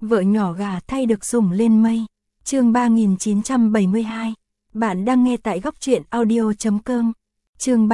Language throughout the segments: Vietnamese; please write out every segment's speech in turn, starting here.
Vợ nhỏ gà thay được sủng lên mây. Chương 3972. Bạn đang nghe tại góc truyện audio.com. Chương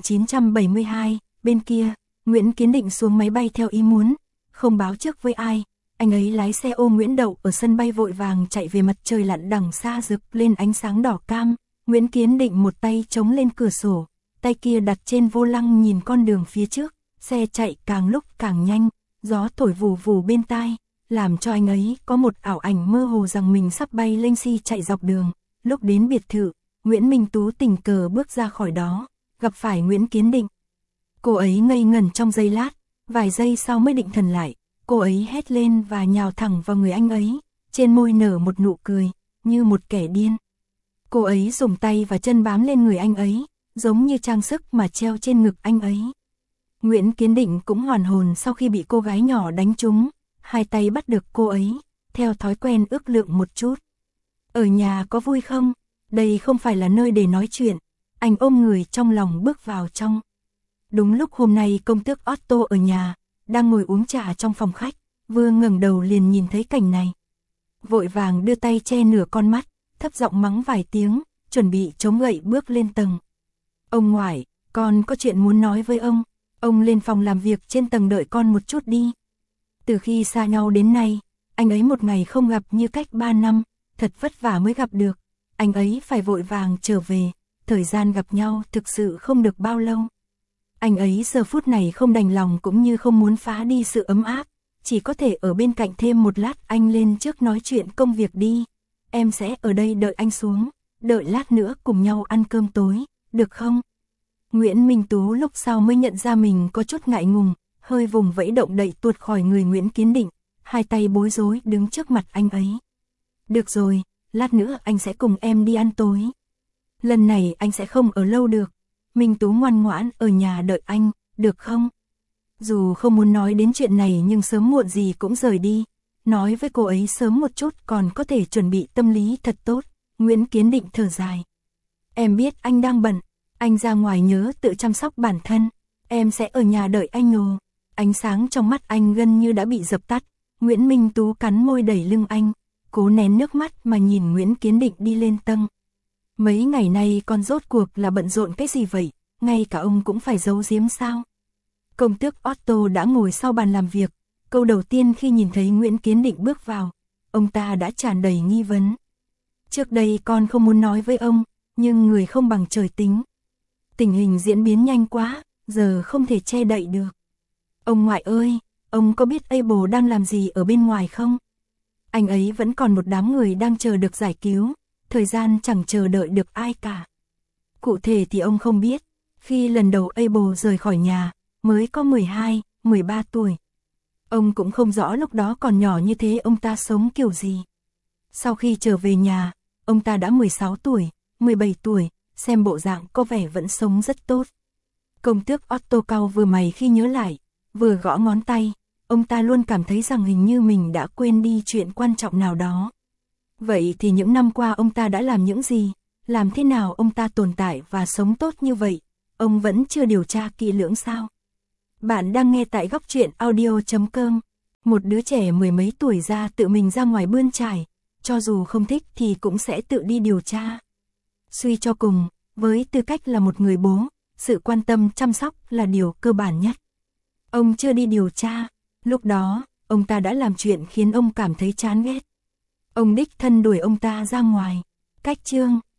3972. Bên kia, Nguyễn Kiến Định xuống máy bay theo ý muốn, không báo trước với ai. Anh ấy lái xe ô Nguyễn đậu ở sân bay vội vàng chạy về mặt trời lặn đằng xa rực lên ánh sáng đỏ cam. Nguyễn Kiến Định một tay chống lên cửa sổ, tay kia đặt trên vô lăng nhìn con đường phía trước. Xe chạy càng lúc càng nhanh, gió thổi vù vù bên tai, làm cho anh ấy có một ảo ảnh mơ hồ rằng mình sắp bay lên xi chạy dọc đường. Lúc đến biệt thự, Nguyễn Minh Tú tình cờ bước ra khỏi đó, gặp phải Nguyễn Kiến Định. Cô ấy ngây ngẩn trong giây lát, vài giây sau mới định thần lại, cô ấy hét lên và nhào thẳng vào người anh ấy, trên môi nở một nụ cười, như một kẻ điên. Cô ấy dùng tay và chân bám lên người anh ấy, giống như trang sức mà treo trên ngực anh ấy. Nguyễn Kiến Định cũng hoàn hồn sau khi bị cô gái nhỏ đánh trúng, hai tay bắt được cô ấy, theo thói quen ước lượng một chút. Ở nhà có vui không? Đây không phải là nơi để nói chuyện. Anh ôm người trong lòng bước vào trong. Đúng lúc hôm nay công tước Otto ở nhà, đang ngồi uống trà trong phòng khách, vừa ngẩng đầu liền nhìn thấy cảnh này. Vội vàng đưa tay che nửa con mắt, thấp giọng mắng vài tiếng, chuẩn bị chống gậy bước lên tầng. Ông ngoại, con có chuyện muốn nói với ông. Ông lên phòng làm việc trên tầng đợi con một chút đi. Từ khi xa nhau đến nay, anh ấy một ngày không gặp như cách 3 năm, thật vất vả mới gặp được. Anh ấy phải vội vàng trở về, thời gian gặp nhau thực sự không được bao lâu. Anh ấy giờ phút này không đành lòng cũng như không muốn phá đi sự ấm áp, chỉ có thể ở bên cạnh thêm một lát. Anh lên trước nói chuyện công việc đi, em sẽ ở đây đợi anh xuống, đợi lát nữa cùng nhau ăn cơm tối, được không? Nguyễn Minh Tú lúc sau mới nhận ra mình có chút ngại ngùng, hơi vùng vẫy động đậy tuột khỏi người Nguyễn Kiến Định, hai tay bối rối đứng trước mặt anh ấy. Được rồi, lát nữa anh sẽ cùng em đi ăn tối. Lần này anh sẽ không ở lâu được. Minh Tú ngoan ngoãn ở nhà đợi anh, được không? Dù không muốn nói đến chuyện này nhưng sớm muộn gì cũng rời đi. Nói với cô ấy sớm một chút còn có thể chuẩn bị tâm lý thật tốt. Nguyễn Kiến Định thở dài. Em biết anh đang bận, anh ra ngoài nhớ tự chăm sóc bản thân. Em sẽ ở nhà đợi anh nồ. Ánh sáng trong mắt anh gần như đã bị dập tắt. Nguyễn Minh Tú cắn môi đẩy lưng anh, cố nén nước mắt mà nhìn Nguyễn Kiến Định đi lên tầng. Mấy ngày nay con rốt cuộc là bận rộn cái gì vậy, ngay cả ông cũng phải giấu giếm sao? Công tước Otto đã ngồi sau bàn làm việc, câu đầu tiên khi nhìn thấy Nguyễn Kiến Định bước vào, ông ta đã tràn đầy nghi vấn. Trước đây con không muốn nói với ông, nhưng người không bằng trời tính. Tình hình diễn biến nhanh quá, giờ không thể che đậy được. Ông ngoại ơi, ông có biết Abel đang làm gì ở bên ngoài không? Anh ấy vẫn còn một đám người đang chờ được giải cứu, thời gian chẳng chờ đợi được ai cả. Cụ thể thì ông không biết, khi lần đầu Abel rời khỏi nhà, mới có 12, 13 tuổi. Ông cũng không rõ lúc đó còn nhỏ như thế ông ta sống kiểu gì. Sau khi trở về nhà, ông ta đã 16 tuổi, 17 tuổi, xem bộ dạng có vẻ vẫn sống rất tốt. Công tước Otto cau vừa mày khi nhớ lại, vừa gõ ngón tay, ông ta luôn cảm thấy rằng hình như mình đã quên đi chuyện quan trọng nào đó. Vậy thì những năm qua ông ta đã làm những gì, làm thế nào ông ta tồn tại và sống tốt như vậy, ông vẫn chưa điều tra kỹ lưỡng sao? Bạn đang nghe tại góc truyện audio.com. Một đứa trẻ mười mấy tuổi ra tự mình ra ngoài bươn trải, cho dù không thích thì cũng sẽ tự đi điều tra. Suy cho cùng, với tư cách là một người bố, sự quan tâm chăm sóc là điều cơ bản nhất. Ông chưa đi điều tra, lúc đó, ông ta đã làm chuyện khiến ông cảm thấy chán ghét. Ông đích thân đuổi ông ta ra ngoài. Cách chương